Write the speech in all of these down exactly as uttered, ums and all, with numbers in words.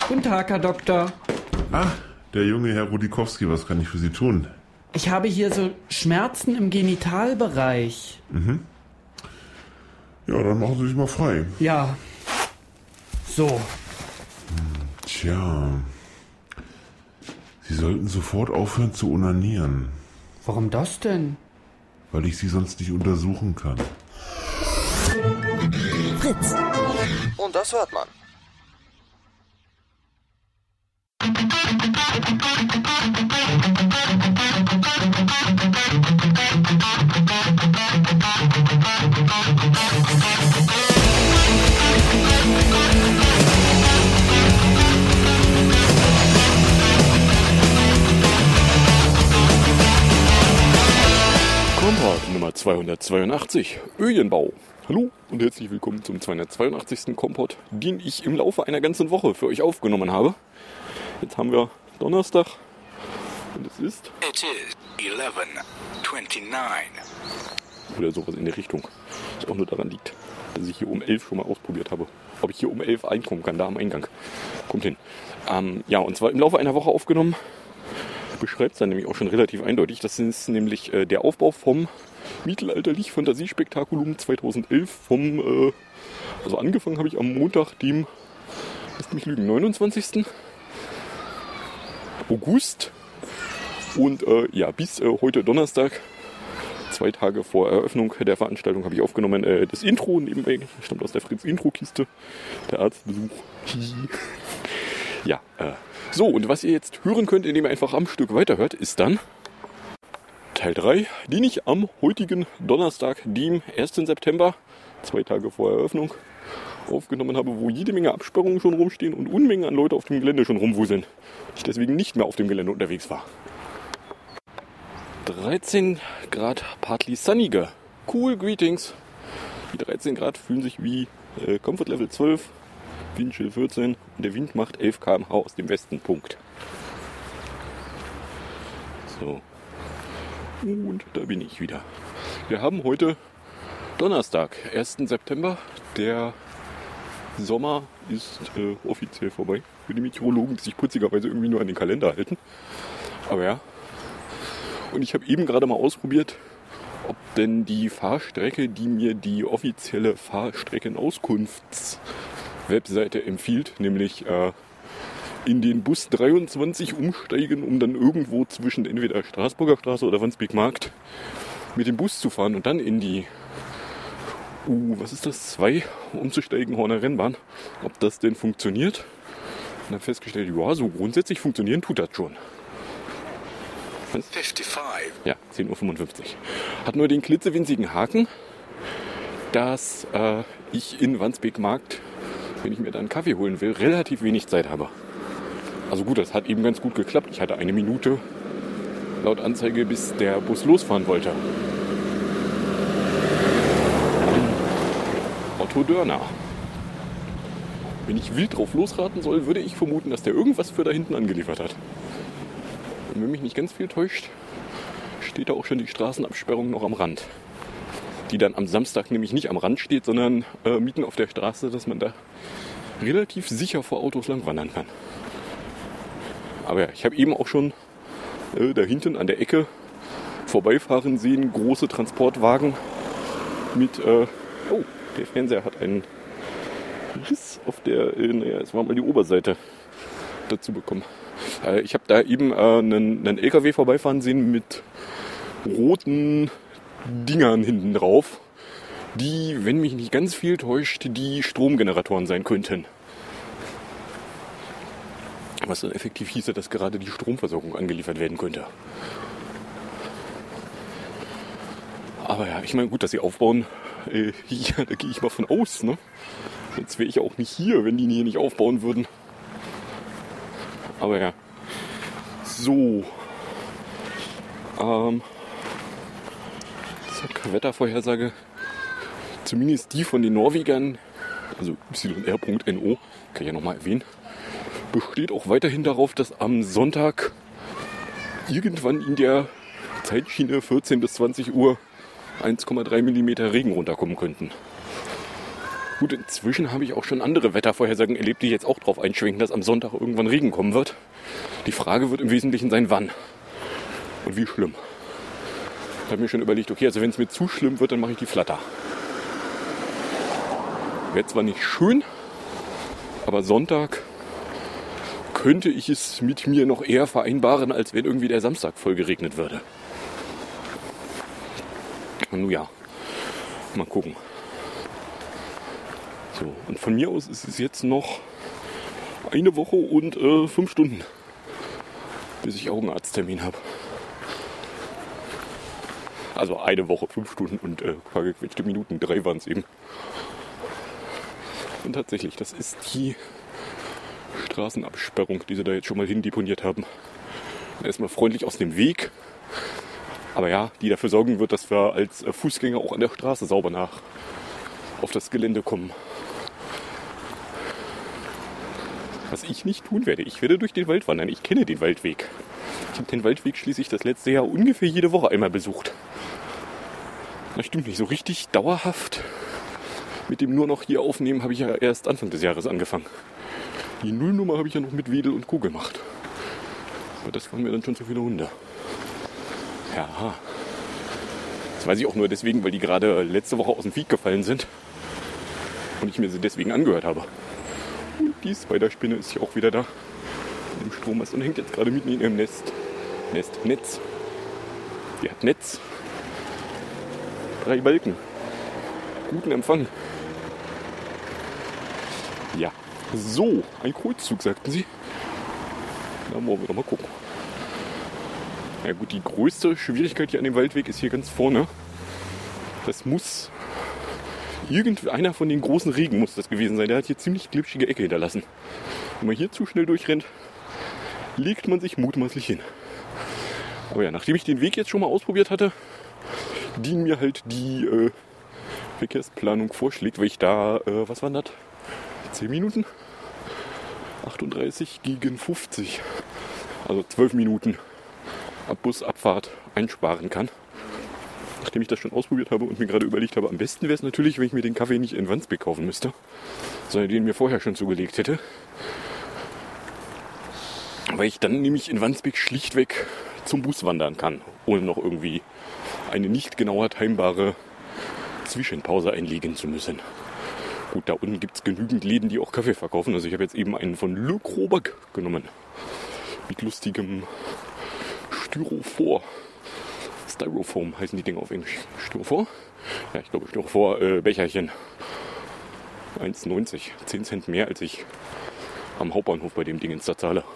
Guten Tag, Herr Doktor. Ah, der junge Herr Rudikowski, was kann ich für Sie tun? Ich habe hier so Schmerzen im Genitalbereich. Mhm. Ja, dann machen Sie sich mal frei. Ja. So. Tja. Sie sollten sofort aufhören zu onanieren. Warum das denn? Weil ich Sie sonst nicht untersuchen kann. Fritz. Und das hört man. Kompott Nummer zweihundertzweiundachtzig, Öjenbau. Hallo und herzlich willkommen zum zweihundertzweiundachtzigsten Kompott, den ich im Laufe einer ganzen Woche für euch aufgenommen habe. Jetzt haben wir Donnerstag und es ist... It is eleven twenty-nine. Oder sowas in der Richtung. Was auch nur daran liegt, dass ich hier um elf schon mal ausprobiert habe. Ob ich hier um elf einkommen kann, da am Eingang. Kommt hin. Ähm, ja, und zwar im Laufe einer Woche aufgenommen. Beschreibt es dann nämlich auch schon relativ eindeutig. Das ist nämlich äh, der Aufbau vom Mittelalterlich-Fantasiespektakulum zweitausendelf. Vom, äh, also angefangen habe ich am Montag, dem, lasst mich lügen, neunundzwanzigsten August. Und äh, ja, bis äh, heute Donnerstag, zwei Tage vor Eröffnung der Veranstaltung, habe ich aufgenommen. Äh, das Intro nebenbei stammt aus der Fritz-Intro-Kiste. Der Arztbesuch. Ja, äh, so, und was ihr jetzt hören könnt, indem ihr einfach am Stück weiterhört, ist dann Teil drei, den ich am heutigen Donnerstag, dem ersten September, zwei Tage vor Eröffnung, aufgenommen habe, wo jede Menge Absperrungen schon rumstehen und Unmengen an Leute auf dem Gelände schon rumwuseln. Ich deswegen nicht mehr auf dem Gelände unterwegs war. dreizehn Grad partly sunniger. Cool, greetings. Die dreizehn Grad fühlen sich wie äh, Comfort Level zwölf. Windchill vierzehn und der Wind macht elf Kilometer pro Stunde aus dem Westen. Punkt. So. Und da bin ich wieder. Wir haben heute Donnerstag, ersten September. Der Sommer ist äh, offiziell vorbei. Für die Meteorologen, die sich putzigerweise irgendwie nur an den Kalender halten. Aber ja. Und ich habe eben gerade mal ausprobiert, ob denn die Fahrstrecke, die mir die offizielle Fahrstreckenauskunfts Webseite empfiehlt, nämlich äh, in den Bus dreiundzwanzig umsteigen, um dann irgendwo zwischen entweder Straßburger Straße oder Wandsbek-Markt mit dem Bus zu fahren und dann in die uh, was ist das, zwei umzusteigen, Horner Rennbahn, ob das denn funktioniert. Und habe festgestellt, ja, so grundsätzlich funktionieren tut das schon. Was? fünfundfünfzig. Ja, zehn Uhr fünfundfünfzig. Hat nur den klitzewinzigen Haken, dass äh, ich in Wandsbek-Markt, wenn ich mir dann einen Kaffee holen will, relativ wenig Zeit habe. Also gut, das hat eben ganz gut geklappt. Ich hatte eine Minute laut Anzeige, bis der Bus losfahren wollte. Otto Dörner. Wenn ich wild drauf losraten soll, würde ich vermuten, dass der irgendwas für da hinten angeliefert hat. Und wenn mich nicht ganz viel täuscht, steht da auch schon die Straßenabsperrung noch am Rand. Die dann am Samstag nämlich nicht am Rand steht, sondern äh, mitten auf der Straße, dass man da relativ sicher vor Autos lang wandern kann. Aber ja, ich habe eben auch schon äh, da hinten an der Ecke vorbeifahren sehen, große Transportwagen mit, äh, oh, der Fernseher hat einen Riss auf der, äh, naja, es war mal die Oberseite dazu bekommen. Äh, ich habe da eben äh, einen, einen L K W vorbeifahren sehen mit roten Dingern hinten drauf, die, wenn mich nicht ganz viel täuscht, die Stromgeneratoren sein könnten. Was dann effektiv hieße, dass gerade die Stromversorgung angeliefert werden könnte. Aber ja, ich meine, gut, dass sie aufbauen, äh, ja, da gehe ich mal von aus, ne? Sonst wäre ich auch nicht hier, wenn die hier nicht aufbauen würden. Aber ja. So. Ähm. Zack, Wettervorhersage. Zumindest die von den Norwegern, also Y R Punkt N O, kann ich ja nochmal erwähnen, besteht auch weiterhin darauf, dass am Sonntag irgendwann in der Zeitschiene vierzehn bis zwanzig Uhr eins Komma drei Millimeter Regen runterkommen könnten. Gut, inzwischen habe ich auch schon andere Wettervorhersagen erlebt, die jetzt auch drauf einschwenken, dass am Sonntag irgendwann Regen kommen wird. Die Frage wird im Wesentlichen sein, wann und wie schlimm. Ich habe mir schon überlegt, okay, also wenn es mir zu schlimm wird, dann mache ich die Flatter. Wäre zwar nicht schön, aber Sonntag könnte ich es mit mir noch eher vereinbaren, als wenn irgendwie der Samstag voll geregnet würde. Nun ja, mal gucken. So, und von mir aus ist es jetzt noch eine Woche und äh, fünf Stunden, bis ich Augenarzttermin habe. Also eine Woche, fünf Stunden und äh, paar gequetschte Minuten, drei waren es eben. Und tatsächlich, das ist die Straßenabsperrung, die sie da jetzt schon mal hindeponiert haben. Erstmal freundlich aus dem Weg. Aber ja, die dafür sorgen wird, dass wir als Fußgänger auch an der Straße sauber nach auf das Gelände kommen. Was ich nicht tun werde, ich werde durch den Wald wandern. Ich kenne den Waldweg. Ich habe den Waldweg schließlich das letzte Jahr ungefähr jede Woche einmal besucht. Das stimmt nicht, so richtig dauerhaft mit dem nur noch hier aufnehmen habe ich ja erst Anfang des Jahres angefangen. Die Nullnummer habe ich ja noch mit Wedel und Co. gemacht. Aber das waren mir dann schon zu viele Hunde. Ja. Das weiß ich auch nur deswegen, weil die gerade letzte Woche aus dem Feed gefallen sind. Und ich mir sie deswegen angehört habe. Und die Spiderspinne ist hier auch wieder da. Im Strommast und hängt jetzt gerade mitten in ihrem Nest. Nest, Netz. Die hat Netz. Drei Balken. Guten Empfang. Ja. So, ein Kreuzzug, sagten sie. Da wollen wir doch mal gucken. Ja gut, die größte Schwierigkeit hier an dem Waldweg ist hier ganz vorne. Das muss irgendeiner von den großen Regen muss das gewesen sein. Der hat hier ziemlich glitschige Ecke hinterlassen. Wenn man hier zu schnell durchrennt, legt man sich mutmaßlich hin. Aber ja, nachdem ich den Weg jetzt schon mal ausprobiert hatte, die mir halt die äh, Verkehrsplanung vorschlägt, weil ich da, äh, was waren das? zehn Minuten? achtunddreißig gegen fünfzig. Also zwölf Minuten ab Busabfahrt einsparen kann. Nachdem ich das schon ausprobiert habe und mir gerade überlegt habe, am besten wäre es natürlich, wenn ich mir den Kaffee nicht in Wandsbek kaufen müsste, sondern den mir vorher schon zugelegt hätte. Weil ich dann nämlich in Wandsbek schlichtweg zum Bus wandern kann, ohne noch irgendwie eine nicht genauer timebare Zwischenpause einlegen zu müssen. Gut, da unten gibt es genügend Läden, die auch Kaffee verkaufen. Also ich habe jetzt eben einen von Le Crobac genommen. Mit lustigem Styrofor. Styrofoam heißen die Dinger auf Englisch. Styrofor? Ja, ich glaube Styrofor äh, Becherchen. eins neunzig. zehn Cent mehr, als ich am Hauptbahnhof bei dem Ding in Stadt zahle.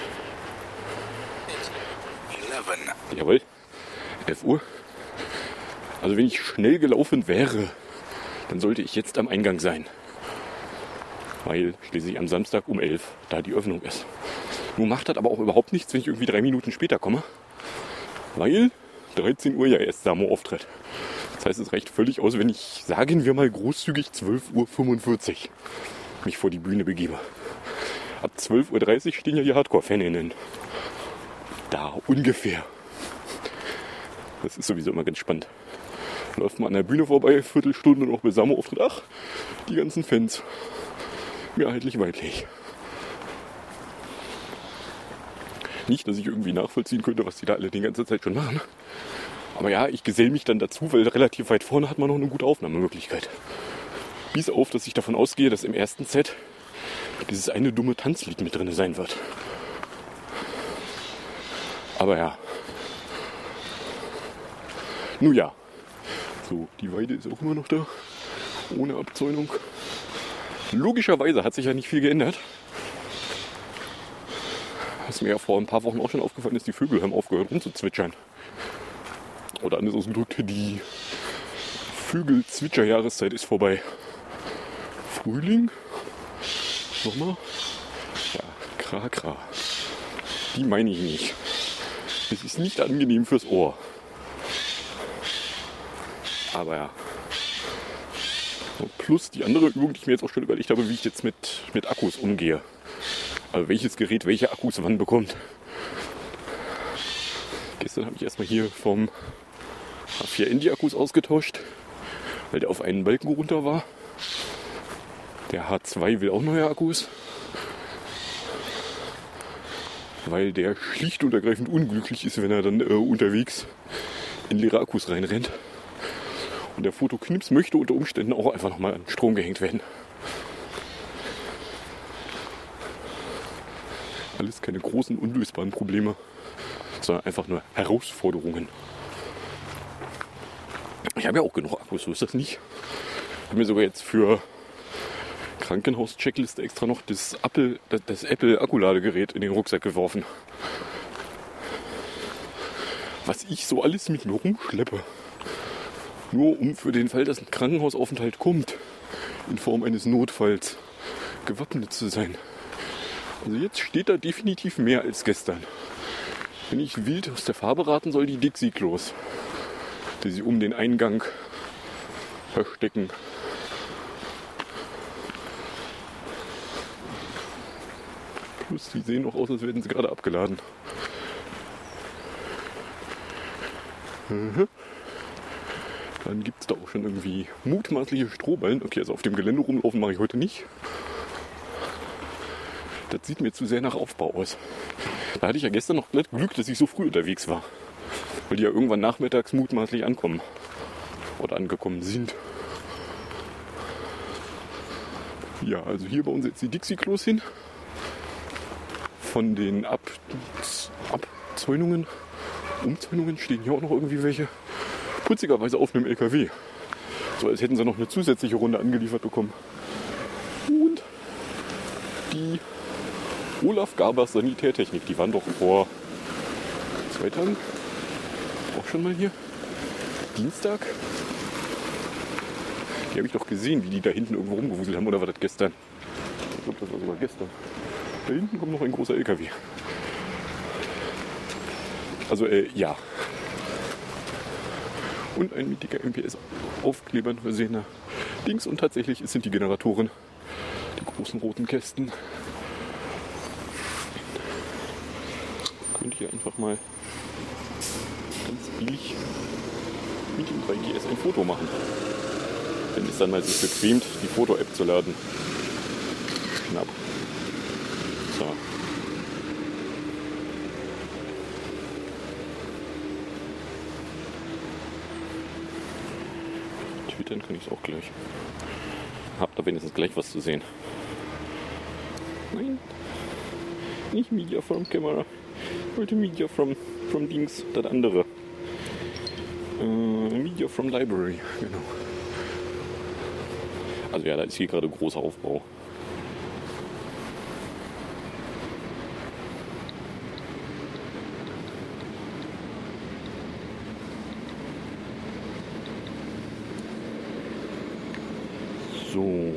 eleven. Jawohl. elf Uhr. Also wenn ich schnell gelaufen wäre, dann sollte ich jetzt am Eingang sein. Weil schließlich am Samstag um elf da die Öffnung ist. Nun macht das aber auch überhaupt nichts, wenn ich irgendwie drei Minuten später komme. Weil dreizehn Uhr ja erst Samo auftritt. Das heißt, es reicht völlig aus, wenn ich, sagen wir mal großzügig, zwölf Uhr fünfundvierzig mich vor die Bühne begebe. Ab zwölf Uhr dreißig stehen ja die Hardcore-Faninnen. Da ungefähr. Das ist sowieso immer ganz spannend. Läuft man an der Bühne vorbei, Viertelstunde noch bis Samo auftritt. Ach, die ganzen Fans. Mehrheitlich weiblich. Nicht, dass ich irgendwie nachvollziehen könnte, was die da alle die ganze Zeit schon machen. Aber ja, ich gesell mich dann dazu, weil relativ weit vorne hat man noch eine gute Aufnahmemöglichkeit. Bis auf, dass ich davon ausgehe, dass im ersten Set dieses eine dumme Tanzlied mit drin sein wird. Aber ja. Nun ja. So, die Weide ist auch immer noch da. Ohne Abzäunung. Logischerweise hat sich ja nicht viel geändert. Was mir ja vor ein paar Wochen auch schon aufgefallen ist, die Vögel haben aufgehört rumzuzwitschern. Oder anders ausgedrückt, die Vögel-Zwitscher-Jahreszeit ist vorbei. Frühling? Sommer? Ja, kra kra. Die meine ich nicht. Das ist nicht angenehm fürs Ohr. Aber ja. Plus die andere Übung, die ich mir jetzt auch schon überlegt habe, wie ich jetzt mit, mit Akkus umgehe. Also welches Gerät welche Akkus wann bekommt. Gestern habe ich erstmal hier vom H vier N die Akkus ausgetauscht, weil der auf einen Balken runter war. Der H zwei will auch neue Akkus, weil der schlicht und ergreifend unglücklich ist, wenn er dann äh, unterwegs in leere Akkus reinrennt. Und der Fotoknips möchte unter Umständen auch einfach nochmal an Strom gehängt werden. Alles keine großen, unlösbaren Probleme, sondern einfach nur Herausforderungen. Ich habe ja auch genug Akkus, so ist das nicht. Ich habe mir sogar jetzt für Krankenhaus-Checkliste extra noch das Apple, das, das Apple Akkuladegerät in den Rucksack geworfen. Was ich so alles mit mir rumschleppe. Nur um für den Fall, dass ein Krankenhausaufenthalt kommt, in Form eines Notfalls, gewappnet zu sein. Also jetzt steht da definitiv mehr als gestern. Wenn ich wild aus der Farbe raten soll, die Dixie-Klos, die sie um den Eingang verstecken. Plus, die sehen auch aus, als werden sie gerade abgeladen. Mhm. Dann gibt es da auch schon irgendwie mutmaßliche Strohballen. Okay, also auf dem Gelände rumlaufen mache ich heute nicht. Das sieht mir zu sehr nach Aufbau aus. Da hatte ich ja gestern noch Glück, dass ich so früh unterwegs war. Weil die ja irgendwann nachmittags mutmaßlich ankommen. Oder angekommen sind. Ja, also hier bauen sie jetzt die Dixie-Klos hin. Von den Ab Abzäunungen, Umzäunungen stehen hier auch noch irgendwie welche. Putzigerweise auf einem L K W. So als hätten sie noch eine zusätzliche Runde angeliefert bekommen. Und die Olaf Gabers Sanitärtechnik, die waren doch vor zwei Tagen auch schon mal hier. Dienstag. Die habe ich doch gesehen, wie die da hinten irgendwo rumgewuselt haben. Oder war das gestern? Ich glaube, das war sogar gestern. Da hinten kommt noch ein großer L K W. Also, äh, ja. Und ein mit dicker M P S-Aufklebern versehener Dings. Und tatsächlich sind die Generatoren, die großen roten Kästen. Könnt ihr einfach mal ganz billig mit dem drei G S ein Foto machen. Wenn es dann mal sich bequemt, die Foto-App zu laden. Knapp. So. Twittern kann ich es auch gleich. Habt da wenigstens gleich was zu sehen. Nein. Nicht Media from Camera. Ich wollte Media from, from Dings, das andere. Äh, Media from Library, genau. Also ja, da ist hier gerade großer Aufbau. So.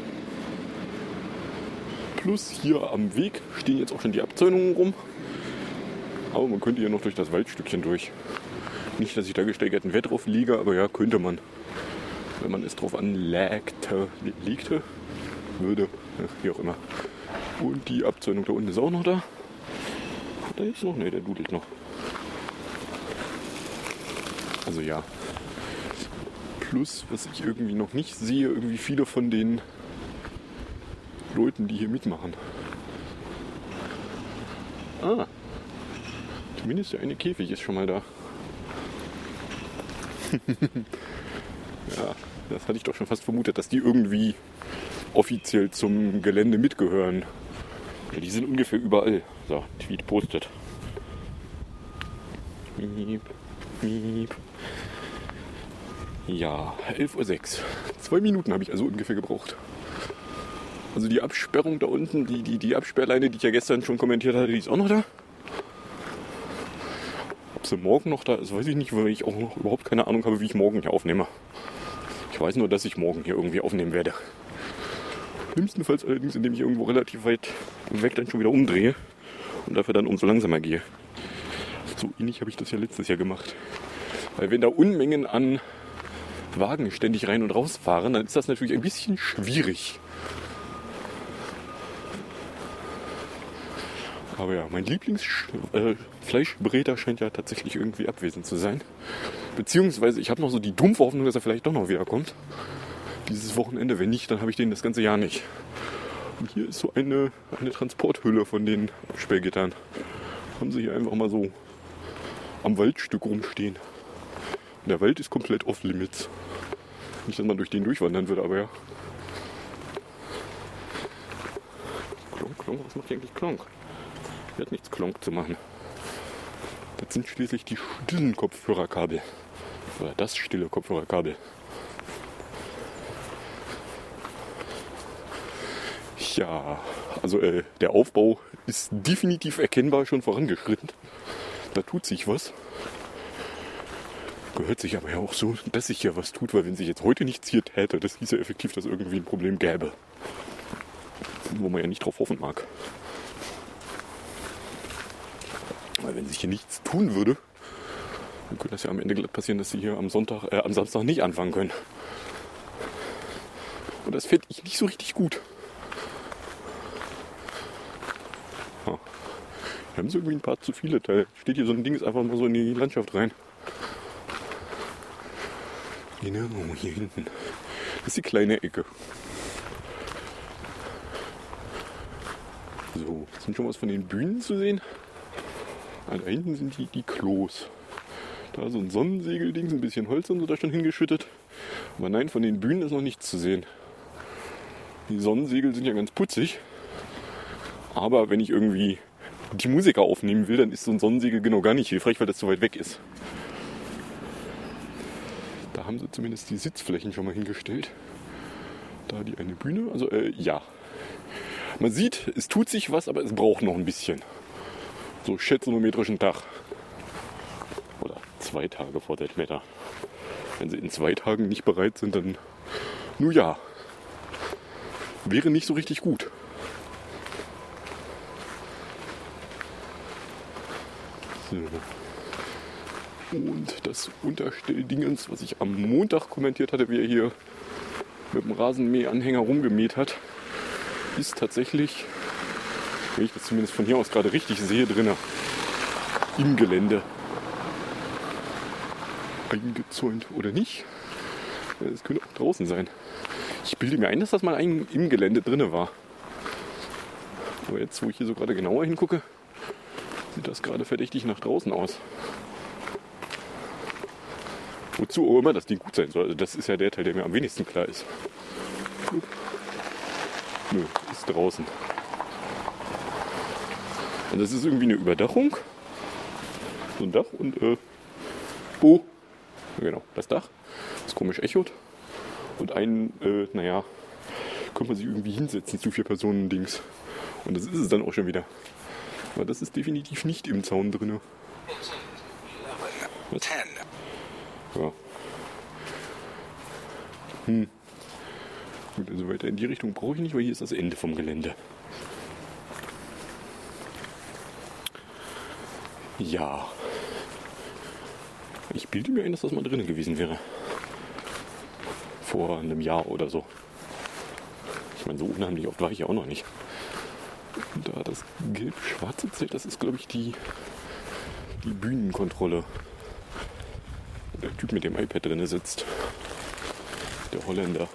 Plus hier am Weg stehen jetzt auch schon die Abzäunungen rum. Aber man könnte hier noch durch das Waldstückchen durch. Nicht, dass ich da gesteigerten Wert drauf liege, aber ja, könnte man. Wenn man es drauf anlegte, legte, würde, ja, wie auch immer. Und die Abzäunung da unten ist auch noch da. Da ist noch, ne, der dudelt noch. Also ja. Plus, was ich irgendwie noch nicht sehe, irgendwie viele von den Leuten, die hier mitmachen. Ah. Zumindest der eine Käfig ist schon mal da. Ja, das hatte ich doch schon fast vermutet, dass die irgendwie offiziell zum Gelände mitgehören. Ja, die sind ungefähr überall. So, Tweet postet. Miep, miep. Ja, elf Uhr sechs. Zwei Minuten habe ich also ungefähr gebraucht. Also die Absperrung da unten, die, die, die Absperrleine, die ich ja gestern schon kommentiert hatte, die ist auch noch da. Ob sie morgen noch da ist, weiß ich nicht, weil ich auch noch überhaupt keine Ahnung habe, wie ich morgen hier aufnehme. Ich weiß nur, dass ich morgen hier irgendwie aufnehmen werde. Schlimmstenfalls allerdings, indem ich irgendwo relativ weit weg dann schon wieder umdrehe und dafür dann umso langsamer gehe. So ähnlich habe ich das ja letztes Jahr gemacht. Weil wenn da Unmengen an Wagen ständig rein und raus fahren, dann ist das natürlich ein bisschen schwierig. Aber ja, mein Lieblingsfleischbräter äh, scheint ja tatsächlich irgendwie abwesend zu sein. Beziehungsweise ich habe noch so die dumpfe Hoffnung, dass er vielleicht doch noch wiederkommt. dieses Wochenende. Wenn nicht, dann habe ich den das ganze Jahr nicht. Und hier ist so eine, eine Transporthülle von den Absperrgittern. Haben sie hier einfach mal so am Waldstück rumstehen. Und der Wald ist komplett off-limits. Nicht, dass man durch den durchwandern würde, aber ja. Klonk, Klonk, was macht hier eigentlich Klonk? Hier hat nichts Klonk zu machen. Das sind schließlich die stillen Kopfhörerkabel. Oder das stille Kopfhörerkabel. Ja, also äh, der Aufbau ist definitiv erkennbar schon vorangeschritten. Da tut sich was. Gehört sich aber ja auch so, dass sich ja was tut, weil wenn sich jetzt heute nichts hier täte, das hieße effektiv, dass irgendwie ein Problem gäbe. Wo man ja nicht drauf hoffen mag. Weil wenn sich hier nichts tun würde, dann könnte das ja am Ende glatt passieren, dass sie hier am Sonntag, äh, am Samstag nicht anfangen können. Und das fände ich nicht so richtig gut. Ha. Hier haben sie irgendwie ein paar zu viele Teile. Steht hier so ein Ding, ist einfach mal so in die Landschaft rein. Genau, hier hinten. Das ist die kleine Ecke. So, jetzt sind schon was von den Bühnen zu sehen. Ah, da hinten sind die, die Klos. Da so ein Sonnensegelding, ein bisschen Holz haben sie da schon hingeschüttet. Aber nein, von den Bühnen ist noch nichts zu sehen. Die Sonnensegel sind ja ganz putzig. Aber wenn ich irgendwie die Musiker aufnehmen will, dann ist so ein Sonnensegel genau gar nicht hilfreich, weil das zu weit weg ist. Da haben sie zumindest die Sitzflächen schon mal hingestellt. Da die eine Bühne, also äh, ja. Man sieht, es tut sich was, aber es braucht noch ein bisschen. So schätzonometrischen Tag. Oder zwei Tage vor der Wetter. Wenn sie in zwei Tagen nicht bereit sind, dann, nun ja, wäre nicht so richtig gut. So. Und das Unterstelldingens, was ich am Montag kommentiert hatte, wie er hier mit dem Rasenmähanhänger rumgemäht hat, ist tatsächlich, wenn ich das zumindest von hier aus gerade richtig sehe, drin im Gelände eingezäunt oder nicht. Es könnte auch draußen sein. Ich bilde mir ein, dass das mal ein, im Gelände drin war. Aber jetzt, wo ich hier so gerade genauer hingucke, sieht das gerade verdächtig nach draußen aus. Wozu auch immer das Ding gut sein soll. Also das ist ja der Teil, der mir am wenigsten klar ist. Nö, ist draußen. Und das ist irgendwie eine Überdachung. So ein Dach und äh, oh, genau, das Dach. Das komisch echot. Und ein, äh, naja, könnte man sich irgendwie hinsetzen zu vier Personen Dings. Und das ist es dann auch schon wieder. Aber das ist definitiv nicht im Zaun drin. Was? Ja. Hm. Gut, also weiter in die Richtung brauche ich nicht, weil hier ist das Ende vom Gelände. Ja. Ich bilde mir ein, dass das mal drin gewesen wäre. Vor einem Jahr oder so. Ich meine, so unheimlich oft war ich ja auch noch nicht. Und da das gelb-schwarze Zelt, das ist, glaube ich, die, die Bühnenkontrolle. Der Typ mit dem iPad drin sitzt. Der Holländer.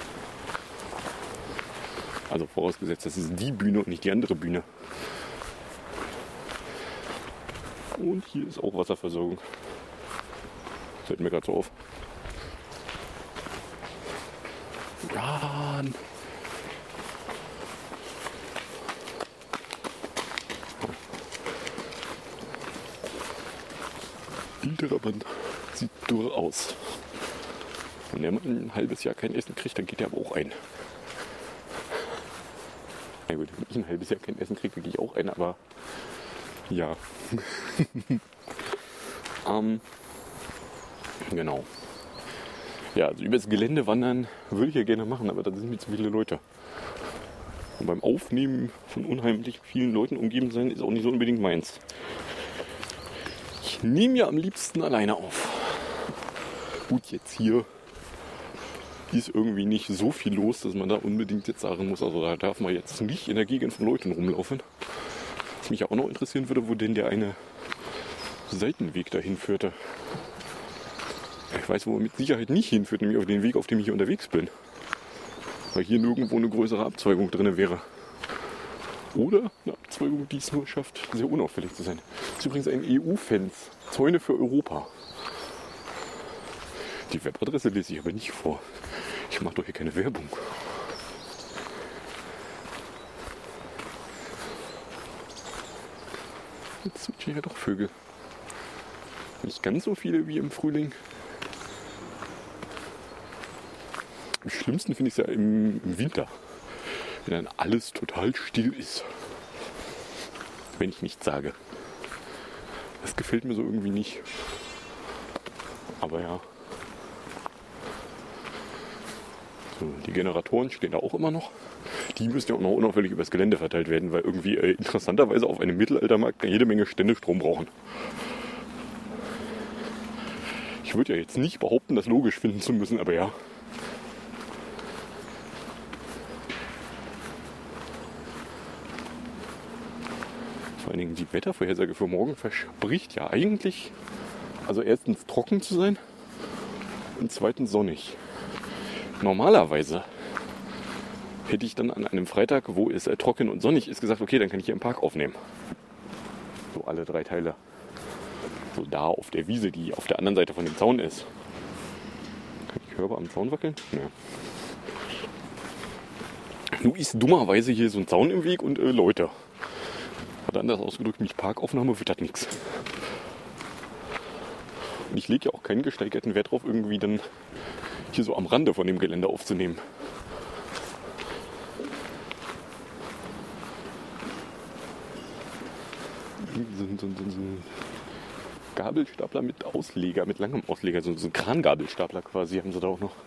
Also vorausgesetzt, das ist die Bühne und nicht die andere Bühne. Und hier ist auch Wasserversorgung. Fällt mir gerade so auf. Run! Der Mann sieht dürr aus. Wenn der Mann ein halbes Jahr kein Essen kriegt, dann geht er aber auch ein. Na gut, wenn ich ein halbes Jahr kein Essen kriege, dann gehe ich auch ein, aber ja. ähm, genau. Ja, also übers Gelände wandern würde ich ja gerne machen, aber da sind mir zu viele Leute. Und beim Aufnehmen von unheimlich vielen Leuten umgeben sein, ist auch nicht so unbedingt meins. Ich nehme ja am liebsten alleine auf. Gut, jetzt hier ist irgendwie nicht so viel los, dass man da unbedingt jetzt sagen muss, also da darf man jetzt nicht in der Gegend von Leuten rumlaufen. Was mich ja auch noch interessieren würde, wo denn der eine Seitenweg dahin führte. Ich weiß, wo er mit Sicherheit nicht hinführt, nämlich auf den Weg, auf dem ich hier unterwegs bin. weil hier nirgendwo eine größere Abzweigung drin wäre. Oder eine Abzweigung, die es nur schafft, sehr unauffällig zu sein. Das ist übrigens ein E U-Fans. Zäune für Europa. Die Webadresse lese ich aber nicht vor. Ich mache doch hier keine Werbung. Jetzt zwitschern ja doch Vögel. Nicht ganz so viele wie im Frühling. Am schlimmsten finde ich es ja im, im Winter. Wenn dann alles total still ist. Wenn ich nichts sage. Das gefällt mir so irgendwie nicht. Aber ja. So, die Generatoren stehen da auch immer noch. Die müssen ja auch noch unauffällig übers Gelände verteilt werden, weil irgendwie äh, interessanterweise auf einem Mittelaltermarkt jede Menge Stände Strom brauchen. Ich würde ja jetzt nicht behaupten, das logisch finden zu müssen, aber ja. Vor allen Dingen die Wettervorhersage für morgen verspricht ja eigentlich, also erstens trocken zu sein und zweitens sonnig. Normalerweise hätte ich dann an einem Freitag, wo es äh, trocken und sonnig ist, gesagt, okay, dann kann ich hier im Park aufnehmen. So alle drei Teile. So da auf der Wiese, die auf der anderen Seite von dem Zaun ist. Kann ich Körper am Zaun wackeln? Ja. Nun ist dummerweise hier so ein Zaun im Weg und äh, Leute. Hat anders ausgedrückt, mit Parkaufnahme wird das nichts. Und ich lege ja auch keinen gesteigerten Wert drauf, irgendwie dann hier so am Rande von dem Gelände aufzunehmen. So, so, so, so ein Gabelstapler mit Ausleger, mit langem Ausleger, so, so ein Krangabelstapler quasi haben sie da auch noch.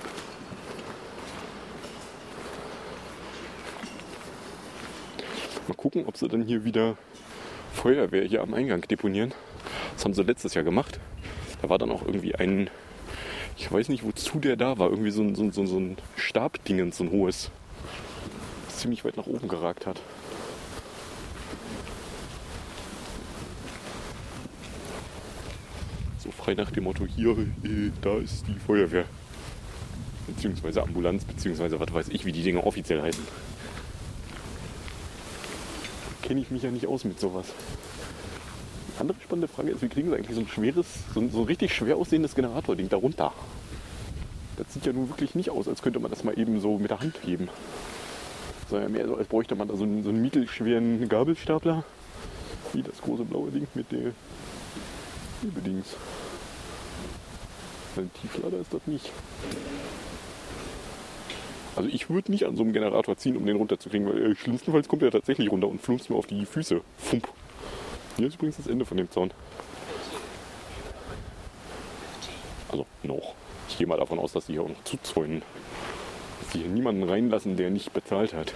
Mal gucken, ob sie dann hier wieder Feuerwehr hier am Eingang deponieren. Das haben sie letztes Jahr gemacht. Da war dann auch irgendwie ein, ich weiß nicht wozu der da war, irgendwie so ein, so, so, so ein Stabdingens, so ein hohes, das ziemlich weit nach oben geragt hat. So frei nach dem Motto, hier, äh, da ist die Feuerwehr. Beziehungsweise Ambulanz, beziehungsweise was weiß ich, wie die Dinge offiziell heißen. Kenne ich mich ja nicht aus mit sowas. Andere spannende Frage ist, wie kriegen sie eigentlich so ein schweres, so ein, so ein richtig schwer aussehendes Generatording da runter? Das sieht ja nun wirklich nicht aus, als könnte man das mal eben so mit der Hand heben. Sondern mehr so, als bräuchte man da so einen, so einen mittelschweren Gabelstapler. Wie das große blaue Ding mit der Hebedings. Ein Tieflader ist das nicht. Also ich würde nicht an so einem Generator ziehen, um den runterzukriegen, weil äh, schlimmstenfalls kommt er tatsächlich runter und flumst mir auf die Füße. Fump. Hier ist übrigens das Ende von dem Zaun. Also noch. Ich gehe mal davon aus, dass sie hier auch noch zuzäunen. Dass sie hier niemanden reinlassen, der nicht bezahlt hat.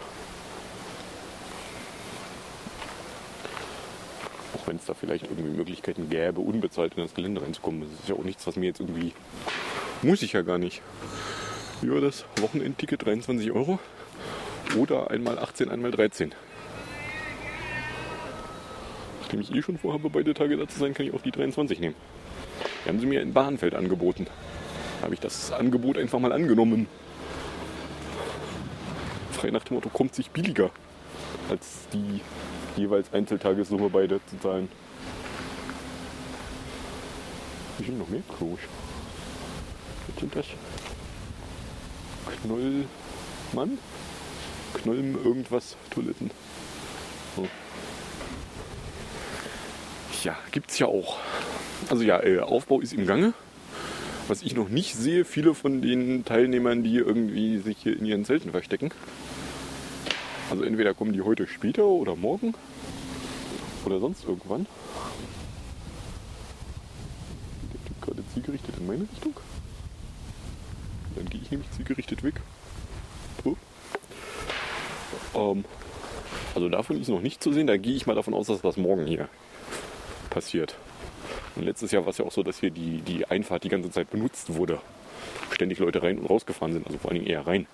Auch wenn es da vielleicht irgendwie Möglichkeiten gäbe, unbezahlt in das Gelände reinzukommen. Das ist ja auch nichts, was mir jetzt irgendwie... Muss ich ja gar nicht. Wie war das? Wochenendticket dreiundzwanzig Euro oder einmal achtzehn, einmal dreizehn. Nachdem ich eh schon vorhabe, beide Tage da zu sein, kann ich auch die dreiundzwanzig nehmen. Die haben sie mir in Bahnfeld angeboten. Da habe ich das Angebot einfach mal angenommen. Frei nach dem Motto, kommt sich billiger, als die jeweils Einzeltagessumme beide zu zahlen. Wie sind noch mehr Klos? Was sind das? Knollmann? Knollm irgendwas Toiletten. So. Ja, gibt's ja auch. Also ja, äh, Aufbau ist im Gange. Was ich noch nicht sehe, viele von den Teilnehmern, die irgendwie sich hier in ihren Zelten verstecken. Also entweder kommen die heute später oder morgen oder sonst irgendwann. Der geht gerade zielgerichtet in meine Richtung. Dann gehe ich nämlich zielgerichtet weg. Oh. Ähm, also davon ist noch nicht zu sehen. Da gehe ich mal davon aus, dass das morgen hier passiert. Und letztes Jahr war es ja auch so, dass hier die, die Einfahrt die ganze Zeit benutzt wurde. Ständig Leute rein und rausgefahren sind. Also vor allen Dingen eher rein.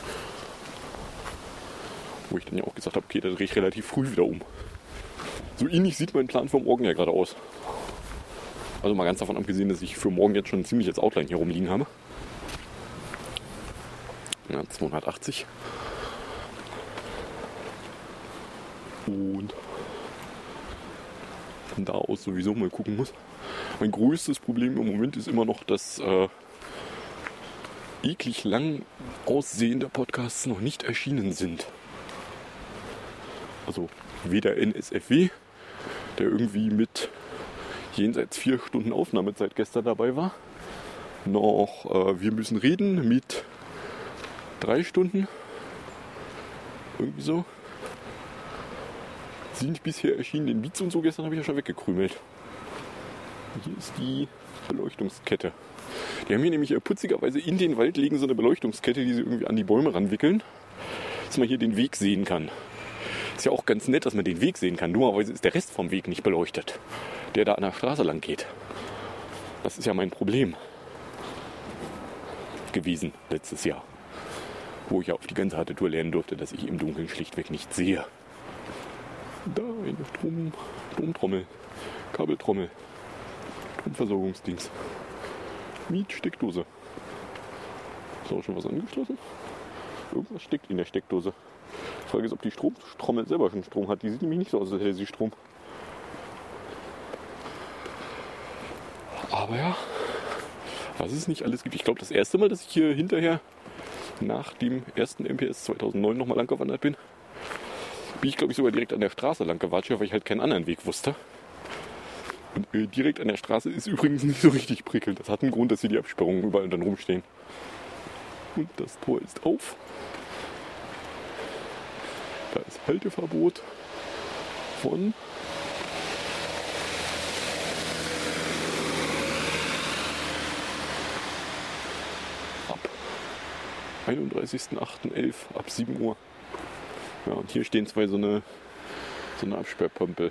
Wo ich dann ja auch gesagt habe, okay, da drehe ich relativ früh wieder um. So ähnlich sieht mein Plan für morgen ja gerade aus. Also mal ganz davon abgesehen, dass ich für morgen jetzt schon ein ziemliches Outline hier rumliegen habe. Ja, zweihundertachtzig. Und von da aus sowieso mal gucken muss. Mein größtes Problem im Moment ist immer noch, dass äh, eklig lang aussehende Podcasts noch nicht erschienen sind. Also weder N S F W, der irgendwie mit jenseits vier Stunden Aufnahmezeit gestern dabei war, noch äh, Wir müssen reden mit drei Stunden. Irgendwie so. Sind bisher erschienen. Den Beats und so gestern habe ich ja schon weggekrümelt. Hier ist die Beleuchtungskette. Die haben hier nämlich putzigerweise in den Wald legen so eine Beleuchtungskette, die sie irgendwie an die Bäume ranwickeln, dass man hier den Weg sehen kann. Ist ja auch ganz nett, dass man den Weg sehen kann. Dummerweise ist der Rest vom Weg nicht beleuchtet, der da an der Straße lang geht. Das ist ja mein Problem gewesen letztes Jahr, wo ich ja auf die ganze harte Tour lernen durfte, dass ich im Dunkeln schlichtweg nicht sehe. Da eine Strom, Stromtrommel, Kabeltrommel, Stromversorgungsdings, Mietsteckdose. Ist auch schon was angeschlossen? Irgendwas steckt in der Steckdose. Die Frage ist, ob die Stromtrommel selber schon Strom hat. Die sieht nämlich nicht so aus, als hätte sie Strom. Aber ja, was es nicht alles gibt. Ich glaube, das erste Mal, dass ich hier hinterher nach dem ersten M P S zweitausendneun nochmal lang gewandert bin, bin ich, glaube ich, sogar direkt an der Straße lang gewatscht, weil ich halt keinen anderen Weg wusste. Und äh, direkt an der Straße ist übrigens nicht so richtig prickelnd. Das hat einen Grund, dass hier die Absperrungen überall dann rumstehen. Und das Tor ist auf. Da ist Halteverbot von ab einunddreißigsten achten elf ab sieben Uhr. Ja, und hier stehen zwei so eine, so eine Absperrpömpel.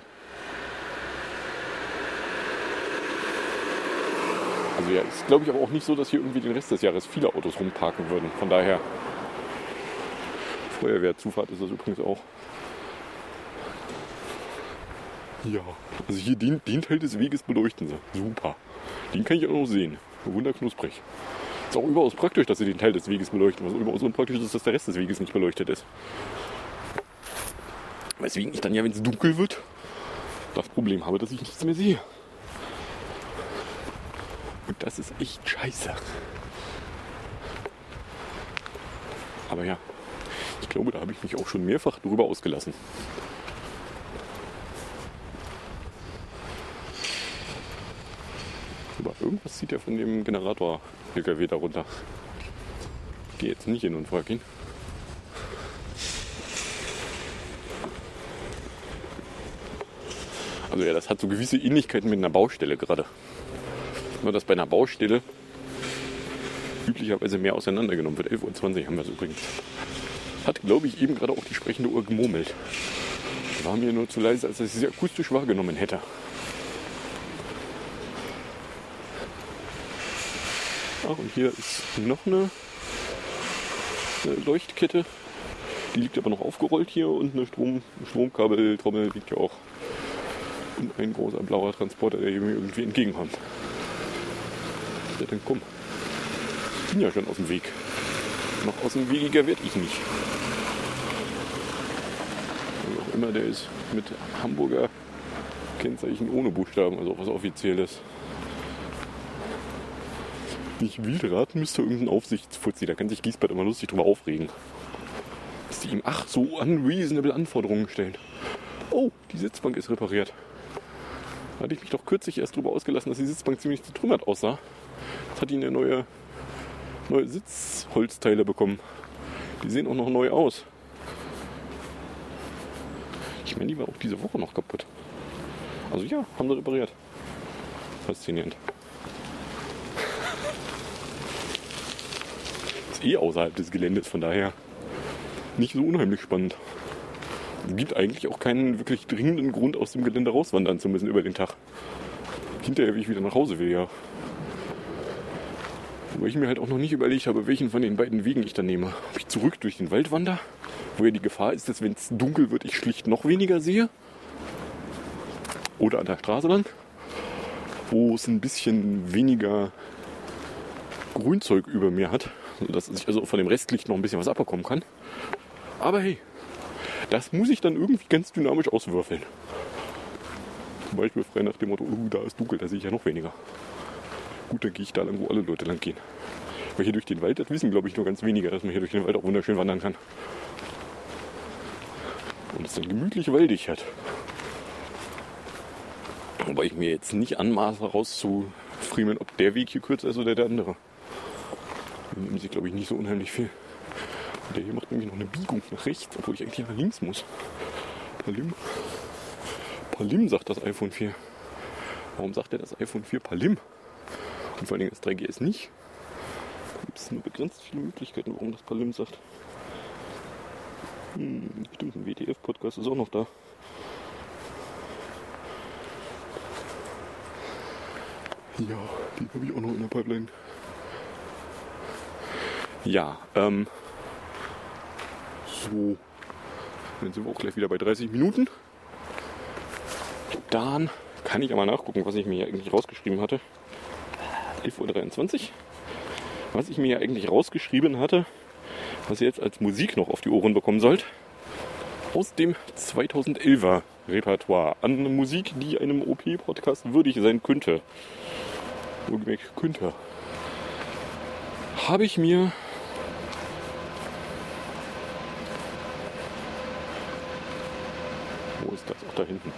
Also ja, ist glaube ich aber auch nicht so, dass hier irgendwie den Rest des Jahres viele Autos rumparken würden. Von daher, Feuerwehrzufahrt ist das übrigens auch. Ja, also hier den, den Teil des Weges beleuchten sie. Super. Den kann ich auch noch sehen. Wunderknusprig. Ist auch überaus praktisch, dass sie den Teil des Weges beleuchten. Was überaus unpraktisch ist, dass der Rest des Weges nicht beleuchtet ist. Weswegen ich dann ja, wenn es dunkel wird, das Problem habe, dass ich nichts mehr sehe. Und das ist echt scheiße. Aber ja, ich glaube, da habe ich mich auch schon mehrfach drüber ausgelassen. Aber irgendwas zieht ja von dem Generator-L K W da runter. Ich gehe jetzt nicht hin und frage ihn. Also ja, das hat so gewisse Ähnlichkeiten mit einer Baustelle gerade. Nur dass bei einer Baustelle üblicherweise mehr auseinandergenommen wird. elf Uhr zwanzig haben wir es übrigens. Hat, glaube ich, eben gerade auch die sprechende Uhr gemurmelt. War mir nur zu leise, als dass ich sie akustisch wahrgenommen hätte. Ach, und hier ist noch eine, eine Leuchtkette. Die liegt aber noch aufgerollt hier und eine Strom, Stromkabeltrommel liegt ja auch. Und ein großer blauer Transporter, der mir irgendwie entgegenkommt. Ja, dann komm. Ich bin ja schon aus dem Weg. Noch aus dem Wegiger werde ich nicht. Wie auch immer, der ist mit Hamburger Kennzeichen ohne Buchstaben, also was Offizielles. Nicht wild raten müsste, irgendein Aufsichtsfuzzi. Da kann sich Giesbert immer lustig drüber aufregen. Dass die ihm ach so unreasonable Anforderungen stellen. Oh, die Sitzbank ist repariert. Da hatte ich mich doch kürzlich erst drüber ausgelassen, dass die Sitzbank ziemlich zertrümmert aussah. Jetzt hat die eine neue, neue Sitzholzteile bekommen. Die sehen auch noch neu aus. Ich meine, die war auch diese Woche noch kaputt. Also ja, haben sie repariert. Faszinierend. Ist eh außerhalb des Geländes, von daher nicht so unheimlich spannend. Es gibt eigentlich auch keinen wirklich dringenden Grund, aus dem Gelände rauswandern zu müssen über den Tag. Hinterher, wie ich wieder nach Hause will, ja. Wobei ich mir halt auch noch nicht überlegt habe, welchen von den beiden Wegen ich dann nehme. Ob ich zurück durch den Wald wandere, wo ja die Gefahr ist, dass wenn es dunkel wird, ich schlicht noch weniger sehe. Oder an der Straße lang, wo es ein bisschen weniger Grünzeug über mir hat. dass ich also von dem Restlicht noch ein bisschen was abbekommen kann. Aber hey, das muss ich dann irgendwie ganz dynamisch auswürfeln. Zum Beispiel frei nach dem Motto, oh, da ist dunkel, da sehe ich ja noch weniger. Gut, dann gehe ich da lang, wo alle Leute lang gehen. Weil hier durch den Wald, das wissen glaube ich nur ganz weniger, dass man hier durch den Wald auch wunderschön wandern kann. Und es dann gemütlich waldig hat. Wobei ich mir jetzt nicht anmaße rauszufriemeln, ob der Weg hier kürzer ist oder der andere. Da nehmen sich glaube ich nicht so unheimlich viel. Und der hier macht nämlich noch eine Biegung nach rechts, obwohl ich eigentlich nach links muss. Palim. Palim sagt das iPhone vier. Warum sagt er das iPhone vier Palim? Und vor allem das drei G S nicht. Da gibt es nur begrenzt viele Möglichkeiten, warum das Palim sagt. Hm, stimmt, ein W T F-Podcast ist auch noch da. Ja, die habe ich auch noch in der Pipeline. Ja, ähm... so. Dann sind wir auch gleich wieder bei dreißig Minuten. Dann kann ich aber nachgucken, was ich mir hier eigentlich rausgeschrieben hatte. elf Uhr dreiundzwanzig. Was ich mir hier eigentlich rausgeschrieben hatte, was ihr jetzt als Musik noch auf die Ohren bekommen sollt. Aus dem zweitausendelfer Repertoire an Musik, die einem O P-Podcast würdig sein könnte. Wohlgemerkt könnte. Habe ich mir Wo ist das? Auch da hinten.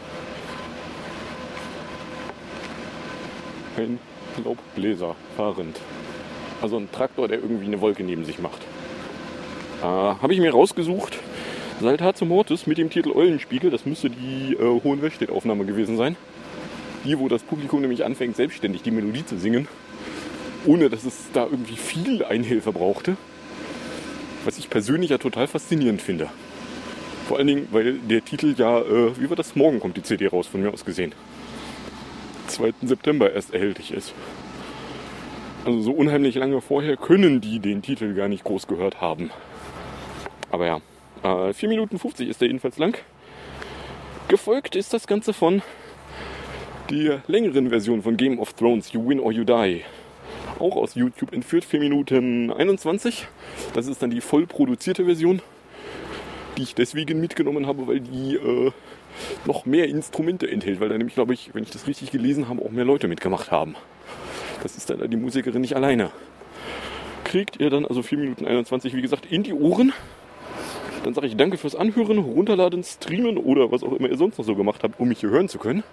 Ein Laubbläser fahrend. Also ein Traktor, der irgendwie eine Wolke neben sich macht. Äh, Habe ich mir rausgesucht. Saltatio Mortis mit dem Titel Eulenspiegel. Das müsste die äh, Hohenwestedt-Aufnahme gewesen sein. Die, wo das Publikum nämlich anfängt, selbstständig die Melodie zu singen. Ohne, dass es da irgendwie viel Einhilfe brauchte. Was ich persönlich ja total faszinierend finde. Vor allen Dingen, weil der Titel ja, äh, wie war das? Morgen kommt die C D raus, von mir aus gesehen. zweiten September erst erhältlich ist. Also so unheimlich lange vorher können die den Titel gar nicht groß gehört haben. Aber ja, äh, vier Minuten fünfzig ist der jedenfalls lang. Gefolgt ist das Ganze von der längeren Version von Game of Thrones, You Win or You Die. Auch aus YouTube entführt, vier Minuten einundzwanzig. Das ist dann die voll produzierte Version, die ich deswegen mitgenommen habe, weil die äh, noch mehr Instrumente enthält. Weil da nämlich, glaube ich, wenn ich das richtig gelesen habe, auch mehr Leute mitgemacht haben. Das ist dann die Musikerin nicht alleine. Kriegt ihr dann also vier Minuten einundzwanzig, wie gesagt, in die Ohren. Dann sage ich danke fürs Anhören, runterladen, streamen oder was auch immer ihr sonst noch so gemacht habt, um mich hier hören zu können.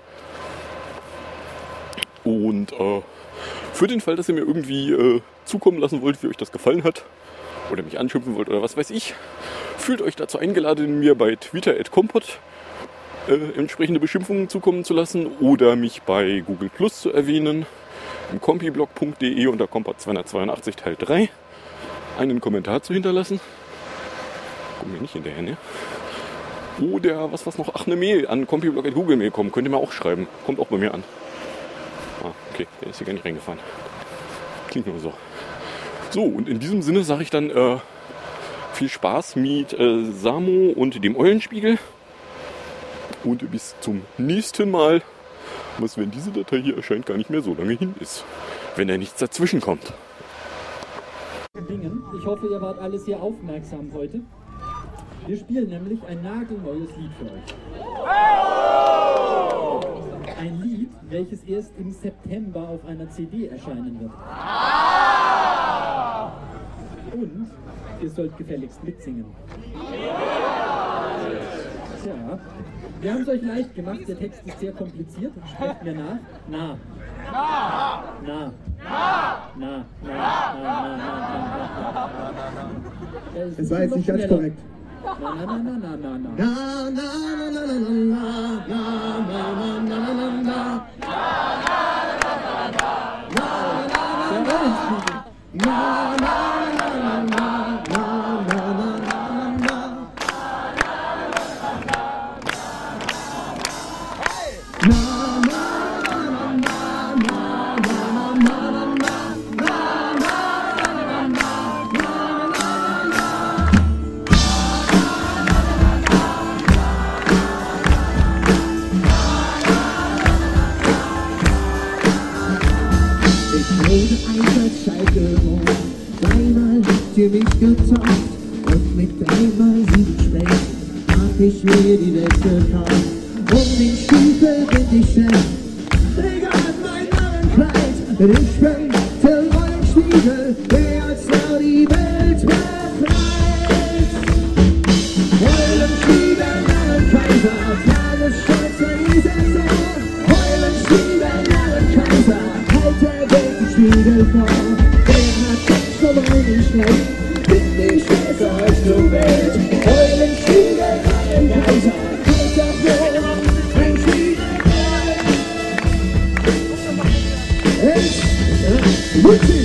Und äh, für den Fall, dass ihr mir irgendwie äh, zukommen lassen wollt, wie euch das gefallen hat, oder mich anschimpfen wollt oder was weiß ich, fühlt euch dazu eingeladen, mir bei Twitter at kompott äh, entsprechende Beschimpfungen zukommen zu lassen oder mich bei Google Plus zu erwähnen, im kompiblog punkt de unter kompott zweihundertzweiundachtzig Teil drei einen Kommentar zu hinterlassen. Kommt mir nicht hinterher, ne? Oder was was noch? Ach, eine Mail an kompiblog at google punkt mail kommen. Könnt ihr mir auch schreiben. Kommt auch bei mir an. Ah, okay, der ist hier gar nicht reingefahren. Klingt nur so. So, und in diesem Sinne sage ich dann äh, viel Spaß mit äh, Samo und dem Eulenspiegel. Und bis zum nächsten Mal. Was, wenn diese Datei hier erscheint, gar nicht mehr so lange hin ist. Wenn da nichts dazwischen kommt. Ich hoffe, ihr wart alle sehr aufmerksam heute. Wir spielen nämlich ein nagelneues Lied für euch. Ein Lied, welches erst im September auf einer C D erscheinen wird. Und ihr sollt gefälligst mitsingen. Ja, wir haben es euch leicht gemacht, der Text ist sehr kompliziert. Sprecht mir nach. Na. Na. Na. Na. Na. Na. Na. Na. Es war jetzt nicht ganz korrekt. Na, na, na, na, na, na, na. Na, na, na, na, na, na, na, na, na, na, na. Na, na, na, na, Ich wurde einmal Zeit gewohnt, hab ich mir die Welt gekauft. Um den Stiefel bin ich schnell, träge an mein Narrenkleid. Ich bin der Eulenspiegel, der als Frau die Welt befreit. Eulenspiegel, Narrenkaiser, Tagesstolz Elisabeth. Eulenspiegel, Narrenkaiser, halt der Welt den Spiegel vor. Der hat Angst vor meinen Schlecht, bin die Scheiße euch zur Welt. Eulenspiegel, Narrenkaiser, halt doch nur ein Spiegel vor. Ich, Mutti!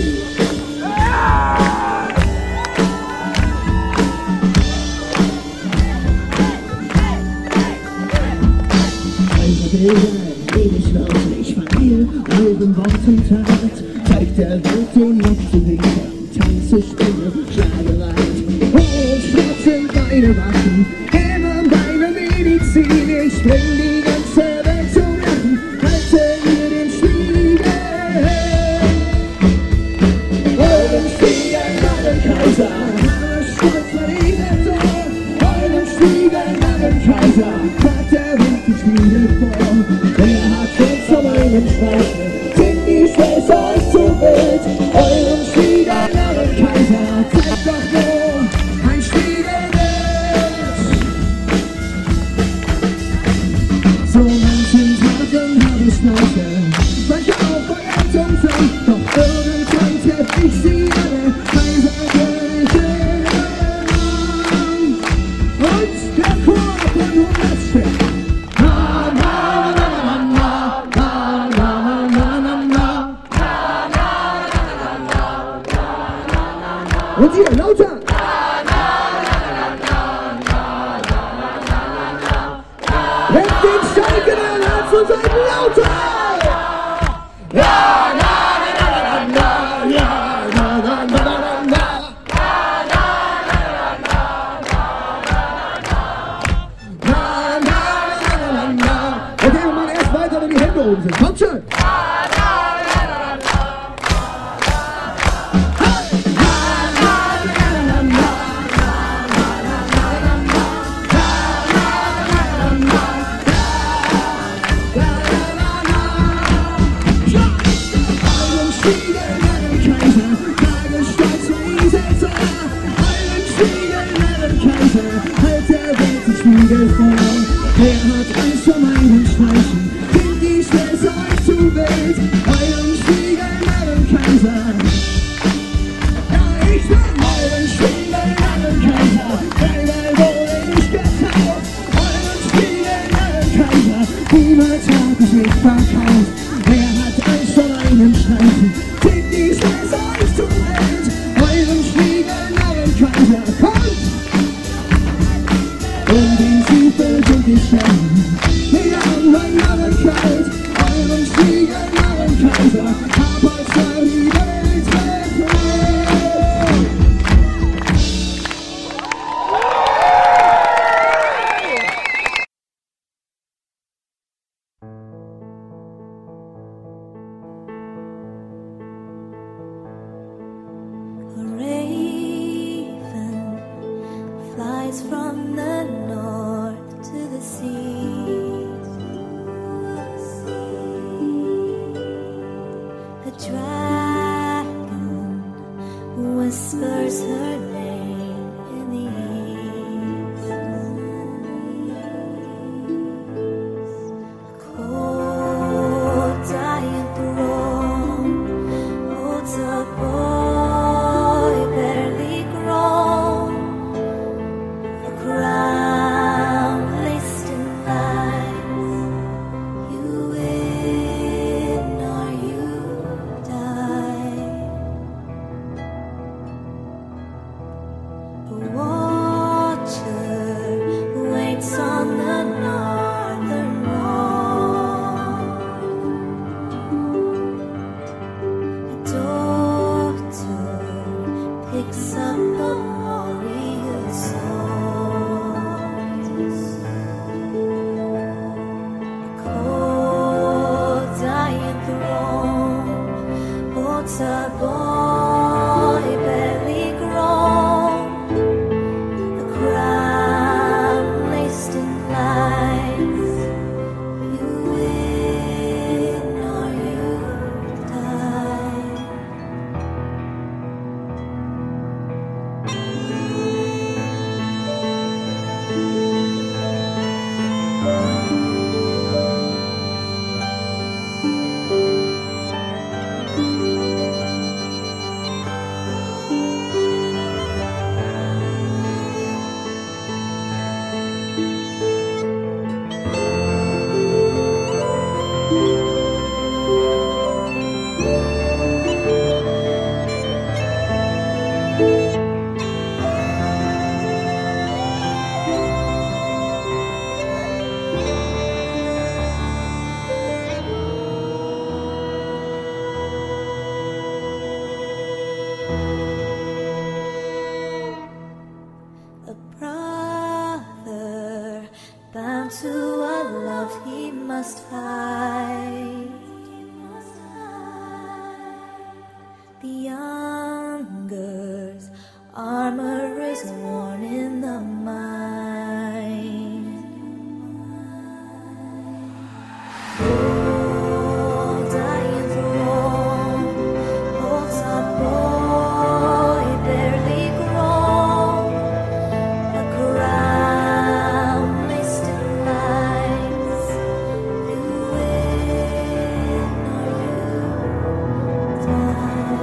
Ewig wirklich von ihr, euren Worten Tat, zeigt der Welt den noch zu winken, tanze, Stimme, schlage weit. Und flott sind meine Waffen, immer meine Medizin, ich bring die ganze Welt zum Lachen, halte ihr den Spiegel. Euren Spiegel, Narrenkaiser, alles stolz von ihnen so. Euren Spiegel, Narrenkaiser, hat der Welt den Spiegel vor. Er hat uns von meinem Streifen, sind die Schwester euch zu wild. Euren Spiegel, Narrenkaiser, zeigt doch nur ein Spiegelbild. So manchen Tagen hab ich Schnauze, manche auch Vergeltung sind, doch irgendwann treff ich sie alle, Kaiser, Königin. Und der Chor von Hundertstück. Und ihr, lauter! Hebt den Steig in den Hals und seid lauter! Ja, na, na, na, na, ja, na, na, na, na, na. Na, na, na, na, na. Okay, wir machen erst weiter, wenn die Hände oben sind. Kommt schon! Wer hat Angst vor meinen Streichen? Sind die Schwester euch zu wild? Euren Spiegel, Narrenkaiser. Ja, ich bin euren Spiegel, Narrenkaiser. Weil wurde ich getauft. Euren Spiegel, Narrenkaiser. Niemals hab ich mich verkauft. Wer hat Angst vor meinen Streichen? Sind die Schwester euch zu wild? Euren Spiegel, Narrenkaiser. Kommt! Um den Stiefel sind die Schellen, wieder an mein Narrenkleid. Euren Spiegel, Narrenkaiser, hab euch für die Welt befreit. A raven flies from the north to the sea. bound to a love he must hide. The younger's armor is worn in the mind. Oh, dying throne, holds a boy barely grown, a crown mist in lights. You win or you die.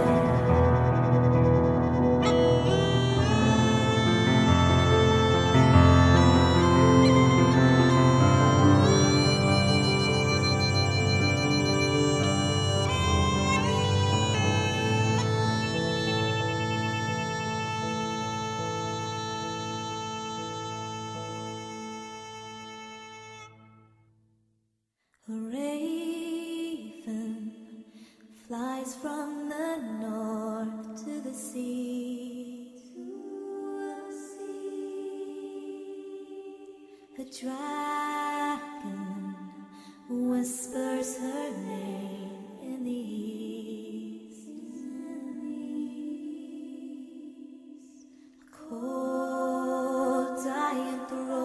A raven flies from the north to the sea. A dragon whispers her name in the east. A cold dying throat